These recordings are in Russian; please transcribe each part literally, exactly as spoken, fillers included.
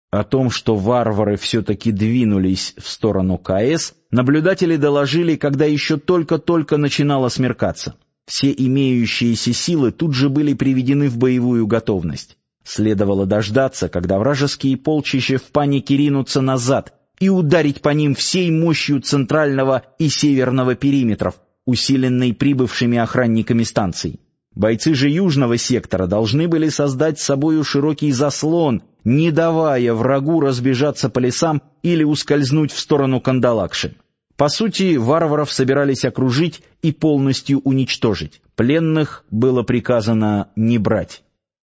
О том, что варвары все-таки двинулись в сторону КС, наблюдатели доложили, когда еще только-только начинало смеркаться. Все имеющиеся силы тут же были приведены в боевую готовность. Следовало дождаться, когда вражеские полчища в панике ринутся назад, и ударить по ним всей мощью центрального и северного периметров, усиленной прибывшими охранниками станций. Бойцы же южного сектора должны были создать с собою широкий заслон, не давая врагу разбежаться по лесам или ускользнуть в сторону Кандалакши. По сути, варваров собирались окружить и полностью уничтожить. Пленных было приказано не брать.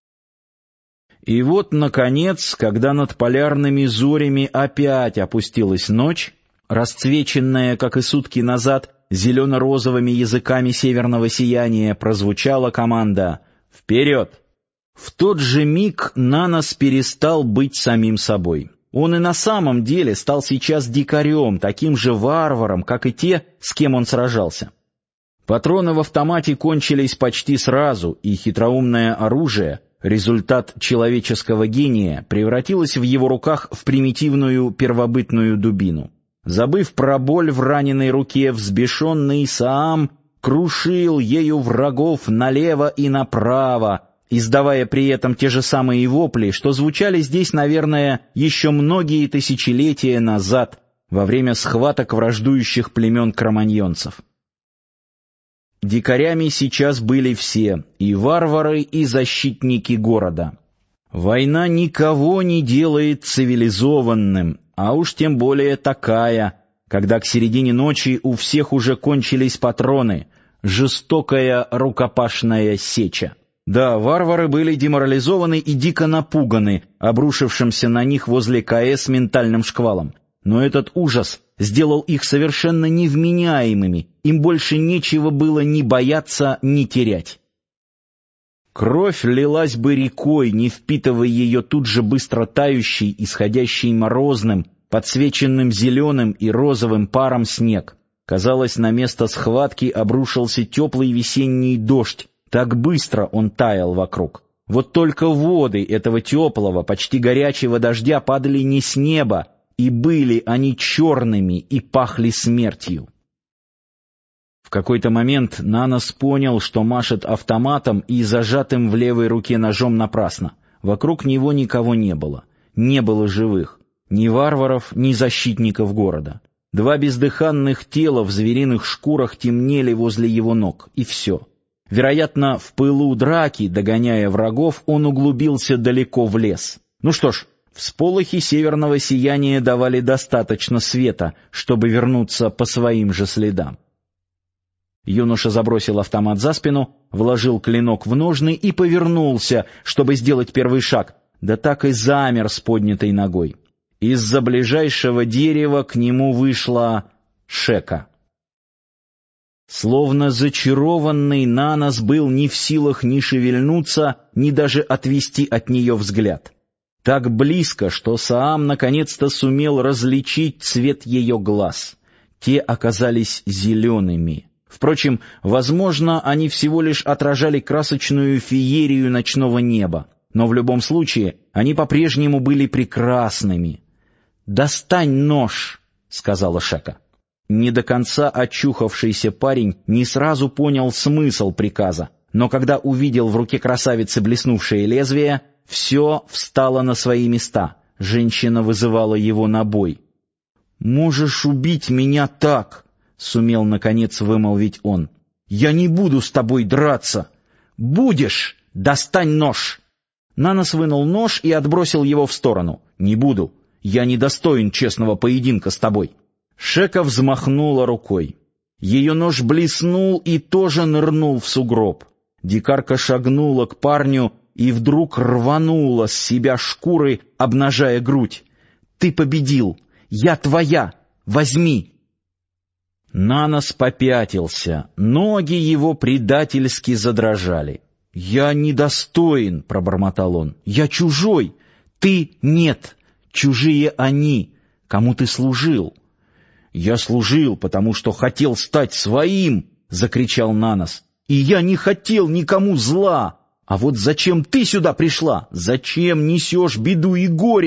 И вот, наконец, когда над полярными зорями опять опустилась ночь, расцвеченная, как и сутки назад, зелено-розовыми языками северного сияния, прозвучала команда «Вперед!». В тот же миг Нанос перестал быть самим собой. Он и на самом деле стал сейчас дикарем, таким же варваром, как и те, с кем он сражался. Патроны в автомате кончились почти сразу, и хитроумное оружие, результат человеческого гения, превратилось в его руках в примитивную первобытную дубину. Забыв про боль в раненой руке, взбешенный Саам крушил ею врагов налево и направо, издавая при этом те же самые вопли, что звучали здесь, наверное, еще многие тысячелетия назад, во время схваток враждующих племен кроманьонцев. Дикарями сейчас были все, и варвары, и защитники города. Война никого не делает цивилизованным, а уж тем более такая, когда к середине ночи у всех уже кончились патроны, жестокая рукопашная сеча. Да, варвары были деморализованы и дико напуганы обрушившимся на них возле КС ментальным шквалом. Но этот ужас сделал их совершенно невменяемыми, им больше нечего было ни бояться, ни терять. Кровь лилась бы рекой, не впитывая ее тут же быстро тающий, исходящий морозным, подсвеченным зеленым и розовым паром снег. Казалось, на место схватки обрушился теплый весенний дождь, так быстро он таял вокруг. Вот только воды этого теплого, почти горячего дождя падали не с неба, и были они черными и пахли смертью. В какой-то момент Нанос понял, что машет автоматом и зажатым в левой руке ножом напрасно. Вокруг него никого не было. Не было живых. Ни варваров, ни защитников города. Два бездыханных тела в звериных шкурах темнели возле его ног. И все. Вероятно, в пылу драки, догоняя врагов, он углубился далеко в лес. Ну что ж, всполохи северного сияния давали достаточно света, чтобы вернуться по своим же следам. Юноша забросил автомат за спину, вложил клинок в ножны и повернулся, чтобы сделать первый шаг, да так и замер с поднятой ногой. Из-за ближайшего дерева к нему вышла Шека. Словно зачарованный, Нанос был не в силах ни шевельнуться, ни даже отвести от нее взгляд. Так близко, что Саам наконец-то сумел различить цвет ее глаз. Те оказались зелеными. Впрочем, возможно, они всего лишь отражали красочную феерию ночного неба, но в любом случае они по-прежнему были прекрасными. «Достань нож», — сказала Шека. Не до конца очухавшийся парень не сразу понял смысл приказа, но когда увидел в руке красавицы блеснувшее лезвие, все встало на свои места. Женщина вызывала его на бой. «Можешь убить меня так», — сумел наконец вымолвить он. «Я не буду с тобой драться». «Будешь! Достань нож!» Нанос вынул нож и отбросил его в сторону. «Не буду. Я не достоин честного поединка с тобой». Шека взмахнула рукой. Ее нож блеснул и тоже нырнул в сугроб. Дикарка шагнула к парню и вдруг рванула с себя шкуры, обнажая грудь. «Ты победил! Я твоя! Возьми!» Нанос попятился, ноги его предательски задрожали. «Я недостоин», — пробормотал он, — «я чужой, ты нет, чужие они, кому ты служил». «Я служил, потому что хотел стать своим», — закричал Нанос, — «и я не хотел никому зла. А вот зачем ты сюда пришла? Зачем несешь беду и горе?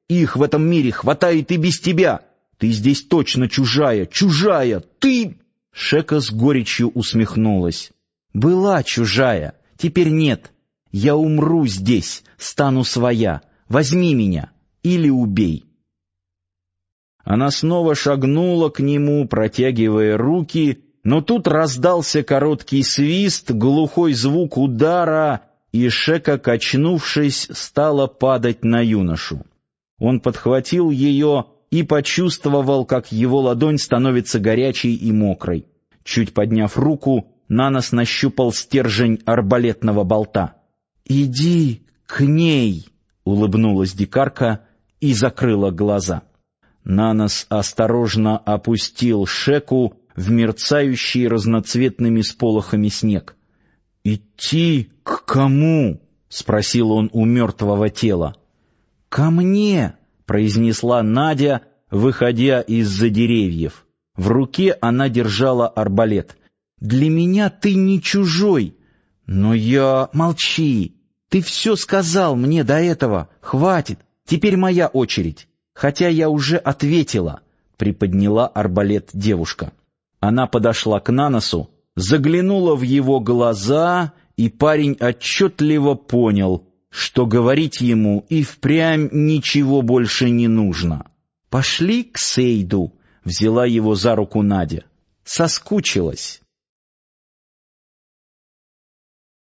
Их в этом мире хватает и без тебя. Ты здесь точно чужая, чужая, ты...» Шека с горечью усмехнулась. «Была чужая, теперь нет. Я умру здесь, стану своя. Возьми меня или убей». Она снова шагнула к нему, протягивая руки, но тут раздался короткий свист, глухой звук удара, и Шека, качнувшись, стала падать на юношу. Он подхватил ее и почувствовал, как его ладонь становится горячей и мокрой. Чуть подняв руку, Нанос нащупал стержень арбалетного болта. «Иди к ней!» — улыбнулась дикарка и закрыла глаза. Нанос осторожно опустил Шеку в мерцающий разноцветными сполохами снег. «Идти к кому?» — спросил он у мертвого тела. «Ко мне!» — произнесла Надя, выходя из-за деревьев. В руке она держала арбалет. «Для меня ты не чужой, но я...» «Молчи! Ты все сказал мне до этого. Хватит, теперь моя очередь. Хотя я уже ответила», — приподняла арбалет девушка. Она подошла к Наносу, заглянула в его глаза, и парень отчетливо понял, что говорить ему и впрямь ничего больше не нужно. «Пошли к Сейду», — взяла его за руку Надя. «Соскучилась».